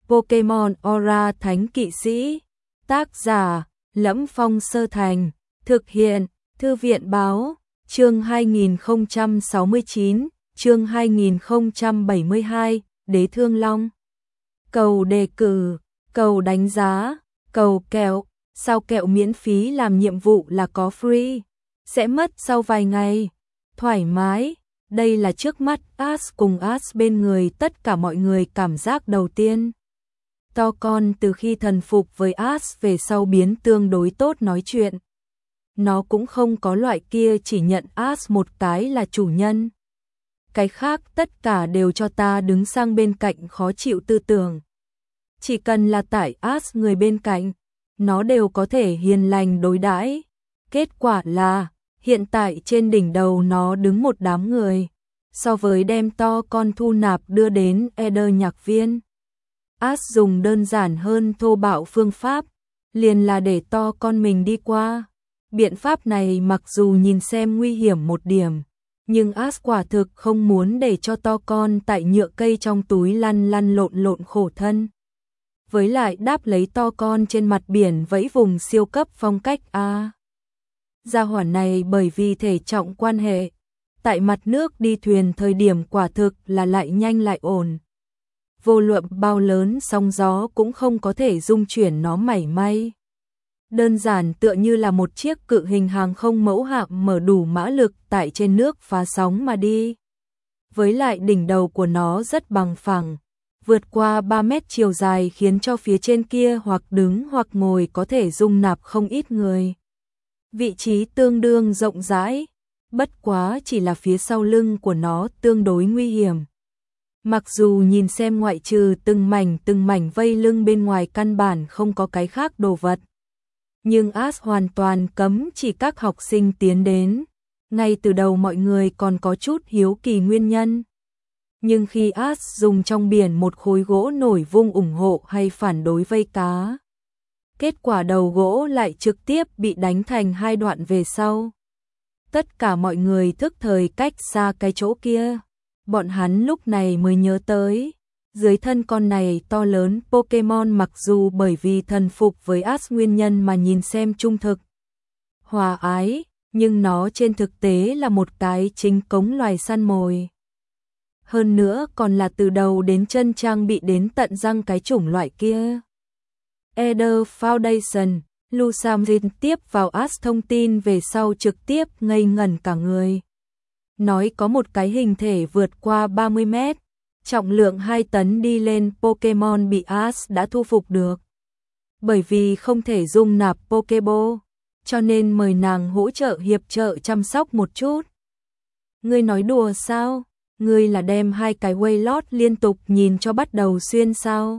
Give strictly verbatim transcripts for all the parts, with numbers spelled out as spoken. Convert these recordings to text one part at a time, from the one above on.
Pokemon Aura Thánh Kỵ Sĩ. Tác giả: Lẫm Phong Sơ Thành. Thực hiện: Thư viện báo. Chương hai nghìn không trăm sáu mươi chín, chương hai nghìn không trăm bảy mươi hai, Đế Thương Long. Cầu đề cử, cầu đánh giá, cầu kẹo. Sao kẹo miễn phí làm nhiệm vụ là có free, sẽ mất sau vài ngày. Thoải mái. Đây là trước mắt Ash cùng Ash bên người tất cả mọi người cảm giác đầu tiên. To con từ khi thần phục với Ash về sau biến tương đối tốt nói chuyện. Nó cũng không có loại kia chỉ nhận Ash một cái là chủ nhân. Cái khác tất cả đều cho ta đứng sang bên cạnh khó chịu tư tưởng. Chỉ cần là tại Ash người bên cạnh, nó đều có thể hiền lành đối đãi. Kết quả là, hiện tại trên đỉnh đầu nó đứng một đám người. So với đem to con thu nạp đưa đến Eder nhạc viên, Ash dùng đơn giản hơn thô bạo phương pháp, liền là để to con mình đi qua. Biện pháp này mặc dù nhìn xem nguy hiểm một điểm, nhưng Ash quả thực không muốn để cho to con tại nhựa cây trong túi lăn lăn lộn lộn khổ thân. Với lại đáp lấy to con trên mặt biển vẫy vùng siêu cấp phong cách A. Gia hỏa này bởi vì thể trọng quan hệ, tại mặt nước đi thuyền thời điểm quả thực là lại nhanh lại ổn. Vô luận bao lớn sóng gió cũng không có thể dung chuyển nó mảy may. Đơn giản tựa như là một chiếc cự hình hàng không mẫu hạm mở đủ mã lực tại trên nước phá sóng mà đi. Với lại đỉnh đầu của nó rất bằng phẳng, vượt qua ba mét chiều dài khiến cho phía trên kia hoặc đứng hoặc ngồi có thể dung nạp không ít người. Vị trí tương đương rộng rãi, bất quá chỉ là phía sau lưng của nó tương đối nguy hiểm. Mặc dù nhìn xem ngoại trừ từng mảnh từng mảnh vây lưng bên ngoài căn bản không có cái khác đồ vật, nhưng Ash hoàn toàn cấm chỉ các học sinh tiến đến. Ngay từ đầu mọi người còn có chút hiếu kỳ nguyên nhân. Nhưng khi Ash dùng trong biển một khối gỗ nổi vung ủng hộ hay phản đối vây cá, kết quả đầu gỗ lại trực tiếp bị đánh thành hai đoạn về sau. Tất cả mọi người thức thời cách xa cái chỗ kia. Bọn hắn lúc này mới nhớ tới, dưới thân con này to lớn Pokemon mặc dù bởi vì thần phục với Ash nguyên nhân mà nhìn xem trung thực, hòa ái, nhưng nó trên thực tế là một cái chính cống loài săn mồi. Hơn nữa còn là từ đầu đến chân trang bị đến tận răng cái chủng loại kia. Eder Foundation, Lusamrin tiếp vào Ash thông tin về sau trực tiếp ngây ngẩn cả người. Nói có một cái hình thể vượt qua ba mươi mét, trọng lượng hai tấn đi lên Pokemon bị Ash đã thu phục được. Bởi vì không thể dung nạp Pokeball, cho nên mời nàng hỗ trợ hiệp trợ chăm sóc một chút. Ngươi nói đùa sao? Ngươi là đem hai cái Wailord liên tục nhìn cho bắt đầu xuyên sao?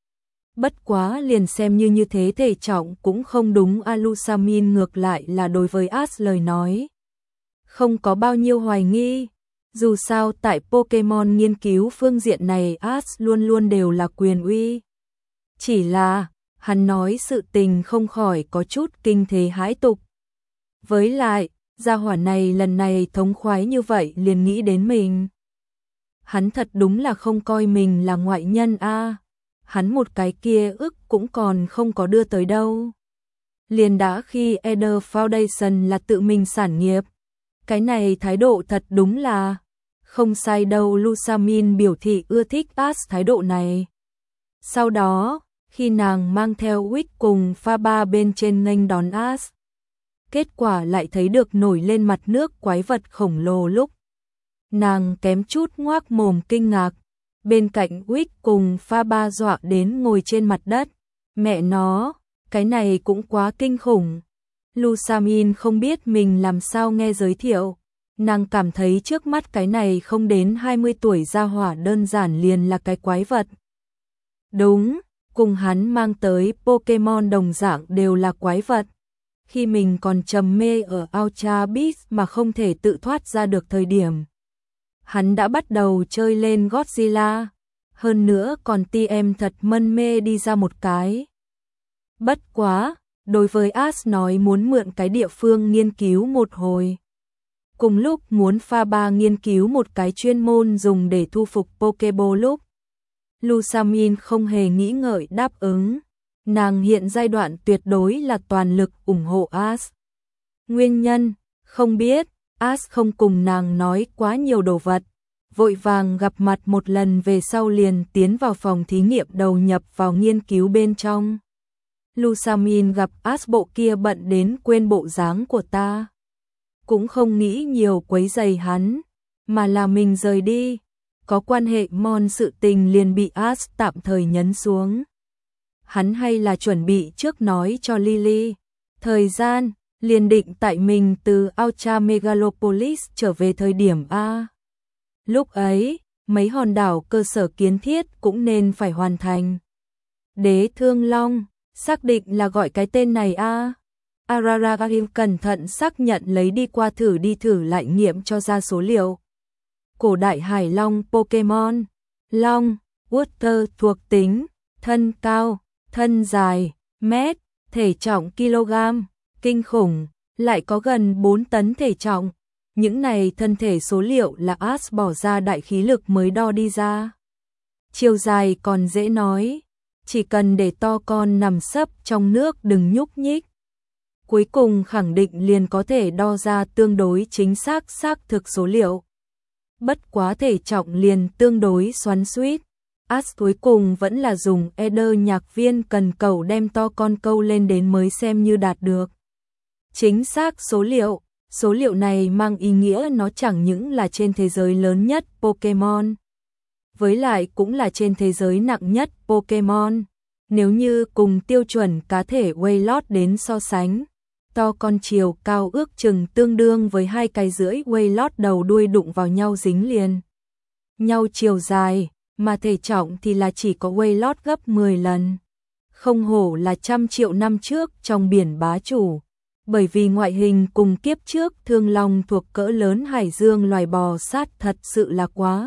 Bất quá liền xem như như thế thể trọng cũng không đúng. Alusamin ngược lại là đối với Ash lời nói không có bao nhiêu hoài nghi. Dù sao tại Pokemon nghiên cứu phương diện này Ash luôn luôn đều là quyền uy. Chỉ là, hắn nói sự tình không khỏi có chút kinh thế hãi tục. Với lại, gia hỏa này lần này thống khoái như vậy liền nghĩ đến mình. Hắn thật đúng là không coi mình là ngoại nhân a. À. Hắn một cái kia ức cũng còn không có đưa tới đâu. Liền đã khi Eder Foundation là tự mình sản nghiệp. Cái này thái độ thật đúng là không sai đâu. Lusamin biểu thị ưa thích Ash thái độ này. Sau đó, khi nàng mang theo Wick cùng pha ba bên trên nghênh đón Ash, kết quả lại thấy được nổi lên mặt nước quái vật khổng lồ lúc. Nàng kém chút ngoác mồm kinh ngạc. Bên cạnh Wick cùng pha ba dọa đến ngồi trên mặt đất. Mẹ nó, cái này cũng quá kinh khủng. Lusamin không biết mình làm sao nghe giới thiệu. Nàng cảm thấy trước mắt cái này không đến hai mươi tuổi gia hỏa đơn giản liền là cái quái vật. Đúng, cùng hắn mang tới Pokemon đồng dạng đều là quái vật. Khi mình còn trầm mê ở Ultra Beast mà không thể tự thoát ra được thời điểm, hắn đã bắt đầu chơi lên Godzilla. Hơn nữa còn ti em thật mân mê đi ra một cái. Bất quá, đối với Ash nói muốn mượn cái địa phương nghiên cứu một hồi. Cùng lúc muốn pha ba nghiên cứu một cái chuyên môn dùng để thu phục Pokeball lúc. Lusamin không hề nghĩ ngợi đáp ứng. Nàng hiện giai đoạn tuyệt đối là toàn lực ủng hộ Ash. Nguyên nhân, không biết, Ash không cùng nàng nói quá nhiều đồ vật. Vội vàng gặp mặt một lần về sau liền tiến vào phòng thí nghiệm đầu nhập vào nghiên cứu bên trong. Lusamin gặp Ash bộ kia bận đến quên bộ dáng của ta. Cũng không nghĩ nhiều quấy rầy hắn, mà là mình rời đi. Có quan hệ mòn sự tình liền bị Ash tạm thời nhấn xuống. Hắn hay là chuẩn bị trước nói cho Lily. Thời gian, liền định tại mình từ Ultra Megalopolis trở về thời điểm A. Lúc ấy, mấy hòn đảo cơ sở kiến thiết cũng nên phải hoàn thành. Đế Thương Long, xác định là gọi cái tên này A. Araragahim cẩn thận xác nhận lấy đi qua thử đi thử lại nghiệm cho ra số liệu. Cổ đại hải long Pokemon. Long, Water thuộc tính, thân cao, thân dài, mét, thể trọng kg, kinh khủng, lại có gần bốn tấn thể trọng. Những này thân thể số liệu là Ash bỏ ra đại khí lực mới đo đi ra. Chiều dài còn dễ nói, chỉ cần để to con nằm sấp trong nước đừng nhúc nhích. Cuối cùng khẳng định liền có thể đo ra tương đối chính xác xác thực số liệu. Bất quá thể trọng liền tương đối xoắn xuýt. Ash cuối cùng vẫn là dùng Eder nhạc viên cần cầu đem to con câu lên đến mới xem như đạt được chính xác số liệu. Số liệu này mang ý nghĩa nó chẳng những là trên thế giới lớn nhất Pokemon, với lại cũng là trên thế giới nặng nhất Pokemon. Nếu như cùng tiêu chuẩn cá thể Wailord đến so sánh, to con chiều cao ước chừng tương đương với hai cái rưỡi Wailord đầu đuôi đụng vào nhau dính liền nhau chiều dài, mà thể trọng thì là chỉ có Wailord gấp mười lần. Không hổ là trăm triệu năm trước trong biển bá chủ. Bởi vì ngoại hình cùng kiếp trước Thương Long thuộc cỡ lớn hải dương loài bò sát thật sự là quá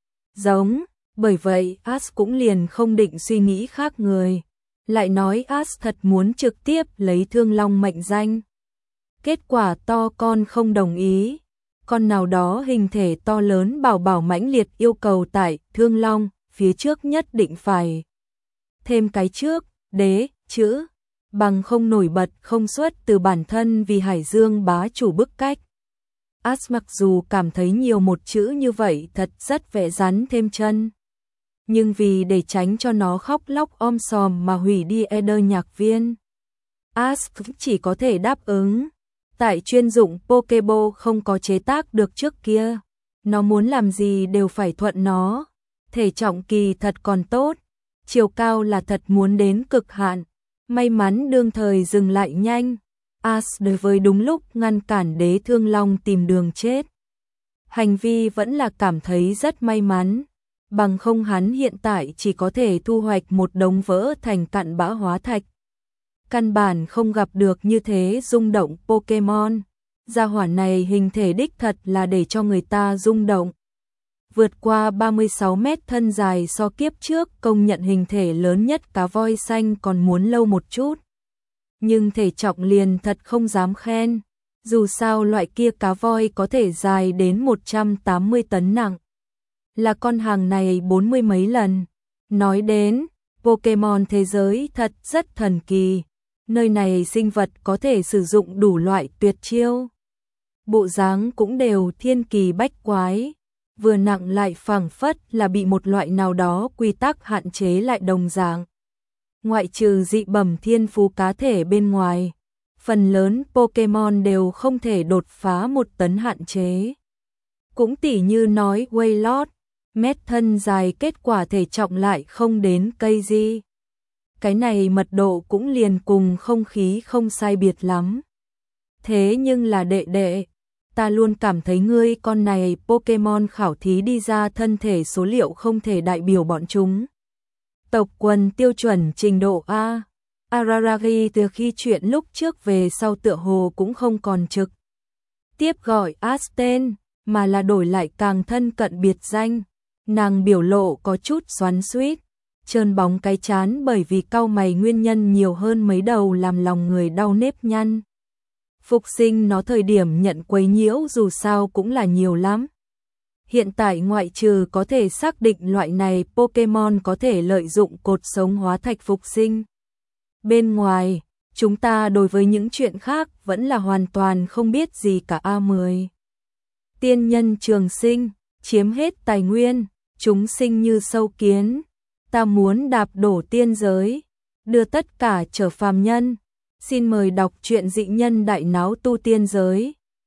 giống, bởi vậy Ash cũng liền không định suy nghĩ khác người. Lại nói Ash thật muốn trực tiếp lấy Thương Long mệnh danh. Kết quả to con không đồng ý. Con nào đó hình thể to lớn bảo bảo mãnh liệt yêu cầu tại Thương Long phía trước nhất định phải thêm cái trước, đế, chữ. Bằng không nổi bật không xuất từ bản thân vì hải dương bá chủ bức cách. Ash mặc dù cảm thấy nhiều một chữ như vậy thật rất vẻ rắn thêm chân. Nhưng vì để tránh cho nó khóc lóc om sòm mà hủy đi Eder nhạc viên, Ash chỉ có thể đáp ứng. Tại chuyên dụng Pokeball không có chế tác được trước kia, nó muốn làm gì đều phải thuận nó. Thể trọng kỳ thật còn tốt, chiều cao là thật muốn đến cực hạn. May mắn đương thời dừng lại nhanh, Ash đối với đúng lúc ngăn cản Đế Thương Long tìm đường chết. Hành vi vẫn là cảm thấy rất may mắn, bằng không hắn hiện tại chỉ có thể thu hoạch một đống vỡ thành cặn bã hóa thạch. Căn bản không gặp được như thế rung động Pokemon, gia hỏa này hình thể đích thật là để cho người ta rung động. Vượt qua ba mươi sáu mét thân dài so kiếp trước công nhận hình thể lớn nhất cá voi xanh còn muốn lâu một chút. Nhưng thể trọng liền thật không dám khen, dù sao loại kia cá voi có thể dài đến một trăm tám mươi tấn nặng. Là con hàng này bốn mươi mấy lần. Nói đến, Pokemon thế giới thật rất thần kỳ, nơi này sinh vật có thể sử dụng đủ loại tuyệt chiêu. Bộ dáng cũng đều thiên kỳ bách quái. Vừa nặng lại phảng phất là bị một loại nào đó quy tắc hạn chế lại đồng dạng. Ngoại trừ dị bẩm thiên phú cá thể bên ngoài, phần lớn Pokemon đều không thể đột phá một tấn hạn chế. Cũng tỉ như nói Wailord, mét thân dài kết quả thể trọng lại không đến cây gì. Cái này mật độ cũng liền cùng không khí không sai biệt lắm. Thế nhưng là đệ đệ, ta luôn cảm thấy ngươi con này Pokemon khảo thí đi ra thân thể số liệu không thể đại biểu bọn chúng. Tộc quần tiêu chuẩn trình độ A. Araragi từ khi chuyện lúc trước về sau tựa hồ cũng không còn trực tiếp gọi Ash tên, mà là đổi lại càng thân cận biệt danh. Nàng biểu lộ có chút xoắn xuýt, trơn bóng cái chán bởi vì cau mày nguyên nhân nhiều hơn mấy đầu làm lòng người đau nếp nhăn. Phục sinh nó thời điểm nhận quấy nhiễu dù sao cũng là nhiều lắm. Hiện tại ngoại trừ có thể xác định loại này Pokemon có thể lợi dụng cột sống hóa thạch phục sinh. Bên ngoài, chúng ta đối với những chuyện khác vẫn là hoàn toàn không biết gì cả. A mười. Tiên nhân trường sinh, chiếm hết tài nguyên, chúng sinh như sâu kiến. Ta muốn đạp đổ tiên giới, đưa tất cả trở phàm nhân. Xin mời đọc truyện Dị Nhân Đại Náo Tu Tiên Giới.